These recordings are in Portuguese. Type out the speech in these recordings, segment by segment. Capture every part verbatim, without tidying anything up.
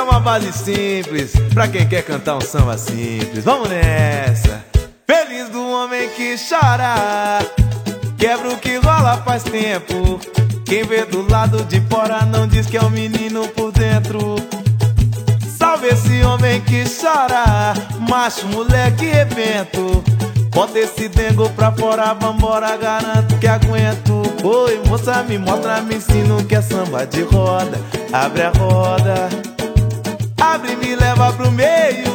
é uma base simples pra quem quer cantar um samba simples. Vamos nessa! Feliz do homem que chora, quebra o que rola faz tempo. Quem vê do lado de fora não diz que é um menino por dentro. Salve esse homem que chora, macho, moleque, evento. Bota esse dengo pra fora, vambora, garanto que aguento. Oi, moça, me mostra, me ensina o que é samba de roda. Abre a roda, abre e me leva pro meio.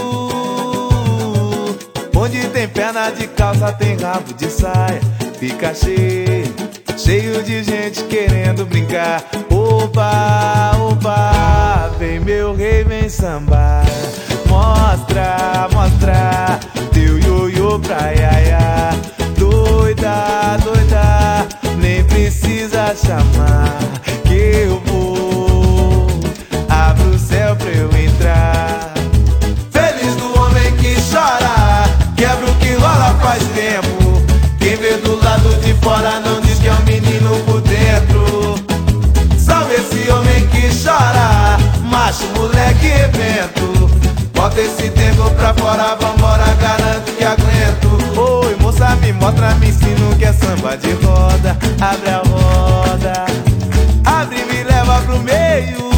Onde tem perna de calça, tem rabo de saia. Fica cheio, cheio de gente querendo brincar. Oba, oba, vem meu rei, vem sambar. Mostra, mostra teu ioiô pra iaiá. Doida, doida, nem precisa chamar que eu vou. Abre o céu pra eu entrar. Feliz do homem que chora, quebra o que rola faz tempo. Quem vê do lado de fora não diz que é um menino por dentro. Salve esse homem que chora, macho, moleque, evento. Bota esse tempo pra fora, vambora, garanto que aguento. Oi, moça, me mostra, me ensina o que é samba de roda. Abre a roda, abre e me leva pro meio.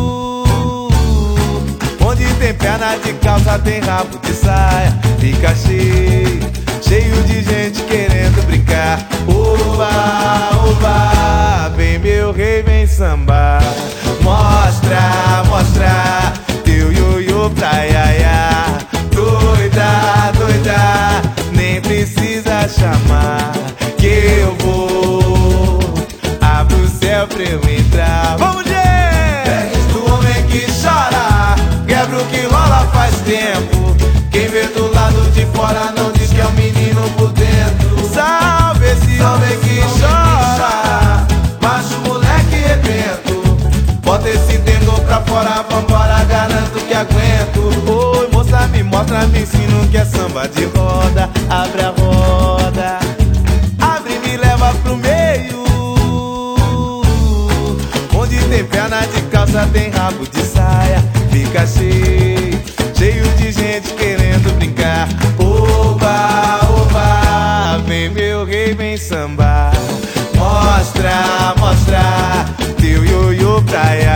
Onde tem perna de calça, tem rabo de saia. Fica cheio, cheio de gente querendo brincar. Oba, oba, vem meu rei, vem sambar. Mostra, mostra teu ioiô pra iaiá. Doida, doida, nem precisa chamar que eu vou. Abre o céu pra eu entrar. Vamos, gente! Feliz do homem que chora, quebra o que rola faz tempo. Quem vê do lado de fora não diz que é um menino por dentro. Salve esse homem que chora, macho, moleque, evento. Bota esse dengo pra fora, vambora, garanto que aguento. Oi, moça, me mostra, me ensina o que é samba de roda. Abre a roda, abre e me leva pro meio. Onde tem perna de calça, tem rabo de saia. Fica cheio, cheio de gente querendo brincar. Oba, oba, vem meu rei, vem sambar. Mostra, mostra teu ioiô pra iaiá.